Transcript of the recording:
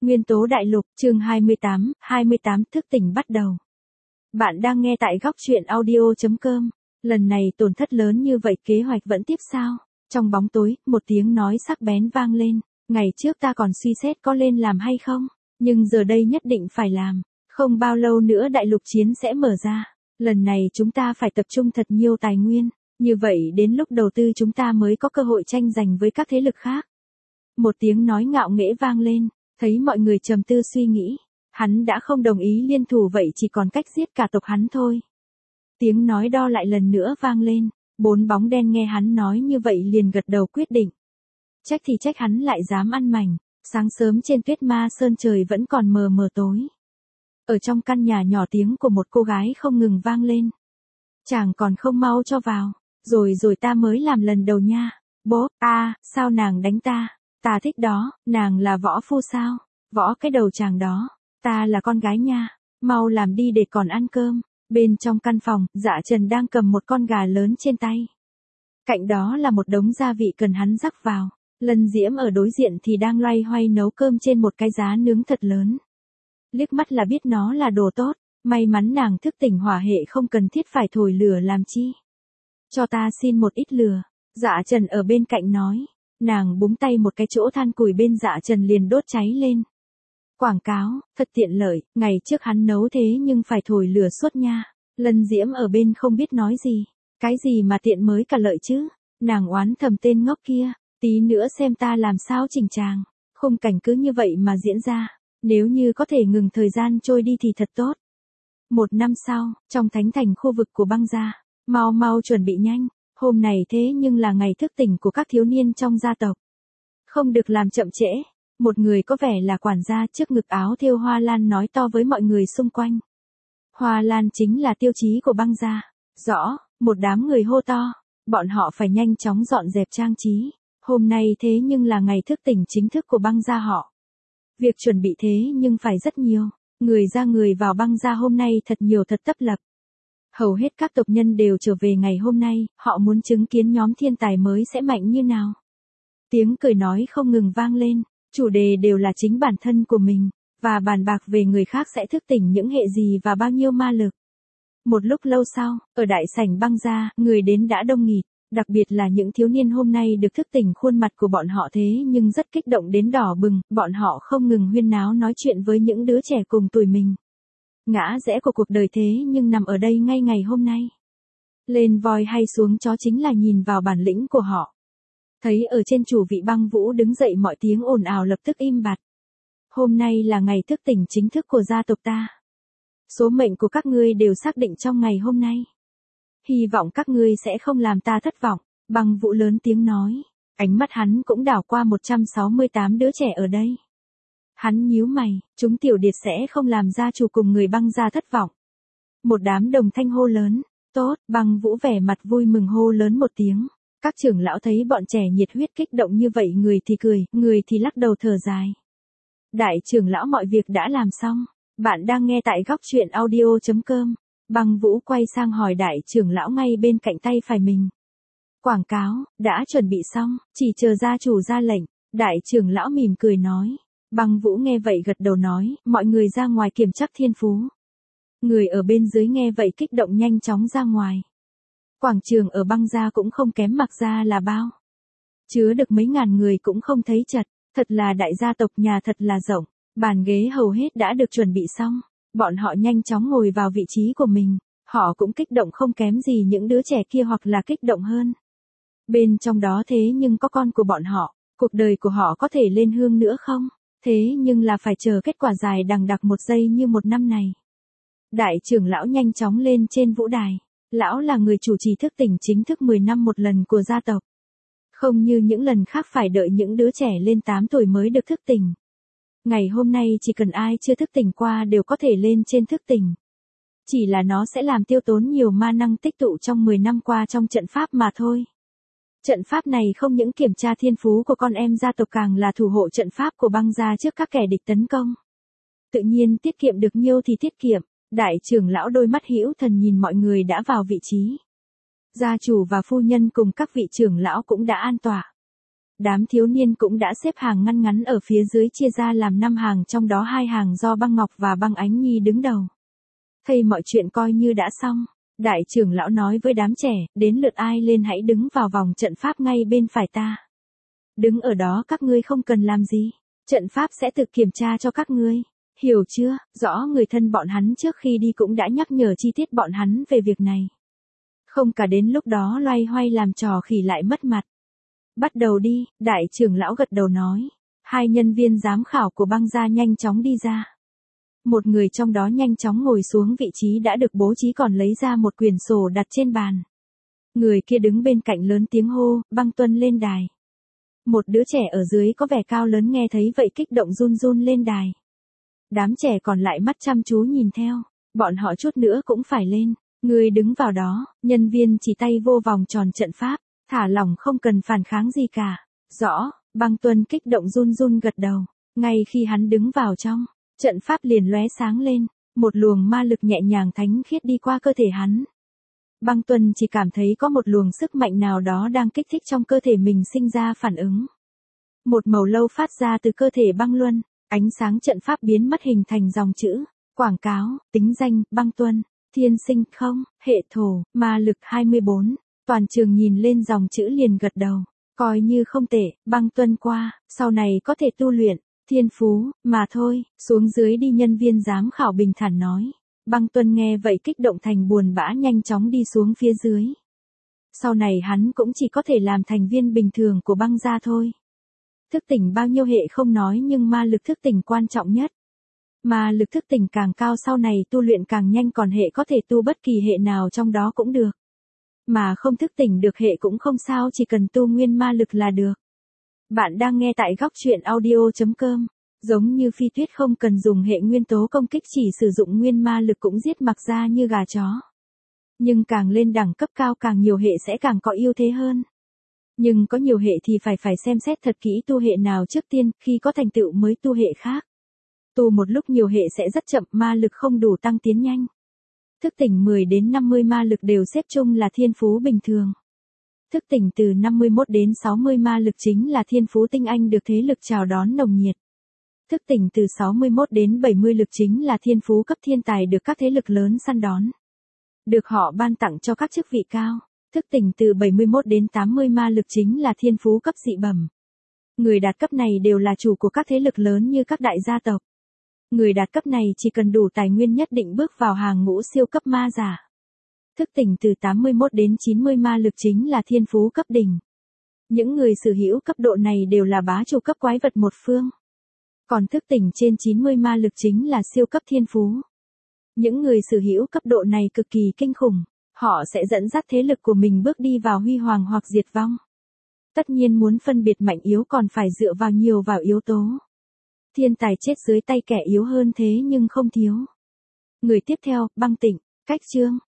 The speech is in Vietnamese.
Nguyên tố đại lục, chương 28 thức tỉnh bắt đầu. Bạn đang nghe tại góc truyện audio.com. Lần này tổn thất lớn như vậy kế hoạch vẫn tiếp sao? Trong bóng tối, một tiếng nói sắc bén vang lên. Ngày trước ta còn suy xét có lên làm hay không, nhưng giờ đây nhất định phải làm. Không bao lâu nữa đại lục chiến sẽ mở ra. Lần này chúng ta phải tập trung thật nhiều tài nguyên. Như vậy đến lúc đầu tư chúng ta mới có cơ hội tranh giành với các thế lực khác. Một tiếng nói ngạo nghễ vang lên. Thấy mọi người trầm tư suy nghĩ, hắn đã không đồng ý liên thủ vậy chỉ còn cách giết cả tộc hắn thôi. Tiếng nói đo lại lần nữa vang lên, 4 bóng đen nghe hắn nói như vậy liền gật đầu quyết định. Trách thì trách hắn lại dám ăn mảnh, sáng sớm trên tuyết ma sơn trời vẫn còn mờ mờ tối. Ở trong căn nhà nhỏ tiếng của một cô gái không ngừng vang lên. Chàng còn không mau cho vào, rồi ta mới làm lần đầu nha. Bố, sao nàng đánh ta? Ta thích đó, nàng là võ phu sao? Võ cái đầu chàng đó, ta là con gái nha, mau làm đi để còn ăn cơm. Bên trong căn phòng, Dạ Trần đang cầm một con gà lớn trên tay. Cạnh đó là một đống gia vị cần hắn rắc vào. Lân Diễm ở đối diện thì đang loay hoay nấu cơm trên một cái giá nướng thật lớn. Liếc mắt là biết nó là đồ tốt, may mắn nàng thức tỉnh hỏa hệ không cần thiết phải thổi lửa làm chi. Cho ta xin một ít lửa, Dạ Trần ở bên cạnh nói. Nàng búng tay một cái chỗ than củi bên Dạ Trần liền đốt cháy lên. Quảng cáo, thật tiện lợi, ngày trước hắn nấu thế nhưng phải thổi lửa suốt nha. Lân Diễm ở bên không biết nói gì. Cái gì mà tiện mới cả lợi chứ? Nàng oán thầm tên ngốc kia, tí nữa xem ta làm sao chỉnh chàng. Khung cảnh cứ như vậy mà diễn ra, nếu như có thể ngừng thời gian trôi đi thì thật tốt. 1 năm sau, trong thánh thành khu vực của băng gia, mau chuẩn bị nhanh. Hôm này thế nhưng là ngày thức tỉnh của các thiếu niên trong gia tộc. Không được làm chậm trễ. Một người có vẻ là quản gia trước ngực áo thêu hoa lan nói to với mọi người xung quanh. Hoa lan chính là tiêu chí của băng gia. Rõ, một đám người hô to. Bọn họ phải nhanh chóng dọn dẹp trang trí. Hôm nay thế nhưng là ngày thức tỉnh chính thức của băng gia họ. Việc chuẩn bị thế nhưng phải rất nhiều. Người ra người vào băng gia hôm nay thật nhiều thật tấp lập. Hầu hết các tộc nhân đều trở về ngày hôm nay, họ muốn chứng kiến nhóm thiên tài mới sẽ mạnh như nào. Tiếng cười nói không ngừng vang lên, chủ đề đều là chính bản thân của mình, và bàn bạc về người khác sẽ thức tỉnh những hệ gì và bao nhiêu ma lực. Một lúc lâu sau, ở đại sảnh băng gia, người đến đã đông nghịt, đặc biệt là những thiếu niên hôm nay được thức tỉnh khuôn mặt của bọn họ thế nhưng rất kích động đến đỏ bừng, bọn họ không ngừng huyên náo nói chuyện với những đứa trẻ cùng tuổi mình. Ngã rẽ của cuộc đời thế nhưng nằm ở đây ngay ngày hôm nay. Lên voi hay xuống chó chính là nhìn vào bản lĩnh của họ. Thấy ở trên chủ vị băng vũ đứng dậy mọi tiếng ồn ào lập tức im bặt. Hôm nay là ngày thức tỉnh chính thức của gia tộc ta. Số mệnh của các ngươi đều xác định trong ngày hôm nay. Hy vọng các ngươi sẽ không làm ta thất vọng. Băng vũ lớn tiếng nói. Ánh mắt hắn cũng đảo qua 168 đứa trẻ ở đây. Hắn nhíu mày, chúng tiểu điệt sẽ không làm gia chủ cùng người băng gia thất vọng. Một đám đồng thanh hô lớn, tốt, băng vũ vẻ mặt vui mừng hô lớn một tiếng. Các trưởng lão thấy bọn trẻ nhiệt huyết kích động như vậy người thì cười, người thì lắc đầu thở dài. Đại trưởng lão mọi việc đã làm xong, bạn đang nghe tại góc truyện audio.com. Băng vũ quay sang hỏi đại trưởng lão ngay bên cạnh tay phải mình. Quảng cáo, đã chuẩn bị xong, chỉ chờ gia chủ ra lệnh, đại trưởng lão mỉm cười nói. Băng vũ nghe vậy gật đầu nói, mọi người ra ngoài kiểm chắc thiên phú. Người ở bên dưới nghe vậy kích động nhanh chóng ra ngoài. Quảng trường ở băng gia cũng không kém mặc ra là bao. Chứa được mấy ngàn người cũng không thấy chật, thật là đại gia tộc nhà thật là rộng, bàn ghế hầu hết đã được chuẩn bị xong. Bọn họ nhanh chóng ngồi vào vị trí của mình, họ cũng kích động không kém gì những đứa trẻ kia hoặc là kích động hơn. Bên trong đó thế nhưng có con của bọn họ, cuộc đời của họ có thể lên hương nữa không? Thế nhưng là phải chờ kết quả dài đằng đẵng 1 giây như 1 năm này. Đại trưởng lão nhanh chóng lên trên vũ đài. Lão là người chủ trì thức tỉnh chính thức 10 năm một lần của gia tộc. Không như những lần khác phải đợi những đứa trẻ lên 8 tuổi mới được thức tỉnh. Ngày hôm nay chỉ cần ai chưa thức tỉnh qua đều có thể lên trên thức tỉnh. Chỉ là nó sẽ làm tiêu tốn nhiều ma năng tích tụ trong 10 năm qua trong trận pháp mà thôi. Trận pháp này không những kiểm tra thiên phú của con em gia tộc càng là thủ hộ trận pháp của băng gia trước các kẻ địch tấn công. Tự nhiên tiết kiệm được nhiêu thì tiết kiệm, đại trưởng lão đôi mắt hữu thần nhìn mọi người đã vào vị trí. Gia chủ và phu nhân cùng các vị trưởng lão cũng đã an tọa. Đám thiếu niên cũng đã xếp hàng ngăn ngắn ở phía dưới chia ra làm 5 hàng, trong đó 2 hàng do băng Ngọc và băng Ánh Nhi đứng đầu. Thấy mọi chuyện coi như đã xong, đại trưởng lão nói với đám trẻ, đến lượt ai lên hãy đứng vào vòng trận pháp ngay bên phải ta. Đứng ở đó các ngươi không cần làm gì, trận pháp sẽ tự kiểm tra cho các ngươi. Hiểu chưa? Rõ người thân bọn hắn trước khi đi cũng đã nhắc nhở chi tiết bọn hắn về việc này. Không cả đến lúc đó loay hoay làm trò khỉ lại mất mặt. Bắt đầu đi, đại trưởng lão gật đầu nói. 2 nhân viên giám khảo của băng gia nhanh chóng đi ra. Một người trong đó nhanh chóng ngồi xuống vị trí đã được bố trí còn lấy ra một quyển sổ đặt trên bàn. Người kia đứng bên cạnh lớn tiếng hô, Băng Tuân lên đài. Một đứa trẻ ở dưới có vẻ cao lớn nghe thấy vậy kích động run run lên đài. Đám trẻ còn lại mắt chăm chú nhìn theo, bọn họ chút nữa cũng phải lên. Người đứng vào đó, nhân viên chỉ tay vô vòng tròn trận pháp, thả lỏng không cần phản kháng gì cả. Rõ, Băng Tuân kích động run run gật đầu. Ngay khi hắn đứng vào trong, trận pháp liền lóe sáng lên, một luồng ma lực nhẹ nhàng thánh khiết đi qua cơ thể hắn. Băng Tuân chỉ cảm thấy có một luồng sức mạnh nào đó đang kích thích trong cơ thể mình sinh ra phản ứng. Một màu lâu phát ra từ cơ thể Băng Luân, ánh sáng trận pháp biến mất hình thành dòng chữ, quảng cáo, tính danh, Băng Tuân, thiên sinh không, hệ thổ, ma lực 24. Toàn trường nhìn lên dòng chữ liền gật đầu, coi như không tệ, Băng Tuân qua, sau này có thể tu luyện, thiên phú, mà thôi, xuống dưới đi nhân viên giám khảo bình thản nói. Băng Tuân nghe vậy kích động thành buồn bã nhanh chóng đi xuống phía dưới. Sau này hắn cũng chỉ có thể làm thành viên bình thường của băng gia thôi. Thức tỉnh bao nhiêu hệ không nói nhưng ma lực thức tỉnh quan trọng nhất. Ma lực thức tỉnh càng cao sau này tu luyện càng nhanh còn hệ có thể tu bất kỳ hệ nào trong đó cũng được. Mà không thức tỉnh được hệ cũng không sao chỉ cần tu nguyên ma lực là được. Bạn đang nghe tại góc truyện audio.com. Giống như Phi Tuyết không cần dùng hệ nguyên tố công kích chỉ sử dụng nguyên ma lực cũng giết mặc ra như gà chó. Nhưng càng lên đẳng cấp cao càng nhiều hệ sẽ càng có ưu thế hơn. Nhưng có nhiều hệ thì phải xem xét thật kỹ tu hệ nào trước tiên, khi có thành tựu mới tu hệ khác. Tu một lúc nhiều hệ sẽ rất chậm, ma lực không đủ tăng tiến nhanh. Thức tỉnh 10 đến 50 ma lực đều xếp chung là thiên phú bình thường. Thức tỉnh từ 51 đến 60 ma lực chính là thiên phú tinh anh được thế lực chào đón nồng nhiệt. Thức tỉnh từ 61 đến 70 lực chính là thiên phú cấp thiên tài được các thế lực lớn săn đón. Được họ ban tặng cho các chức vị cao. Thức tỉnh từ 71 đến 80 ma lực chính là thiên phú cấp dị bẩm. Người đạt cấp này đều là chủ của các thế lực lớn như các đại gia tộc. Người đạt cấp này chỉ cần đủ tài nguyên nhất định bước vào hàng ngũ siêu cấp ma giả. Thức tỉnh từ 81 đến 90 ma lực chính là thiên phú cấp đỉnh. Những người sở hữu cấp độ này đều là bá chủ cấp quái vật một phương. Còn thức tỉnh trên 90 ma lực chính là siêu cấp thiên phú. Những người sở hữu cấp độ này cực kỳ kinh khủng, họ sẽ dẫn dắt thế lực của mình bước đi vào huy hoàng hoặc diệt vong. Tất nhiên muốn phân biệt mạnh yếu còn phải dựa vào nhiều vào yếu tố. Thiên tài chết dưới tay kẻ yếu hơn thế nhưng không thiếu. Người tiếp theo, Băng Tịnh, cách chương.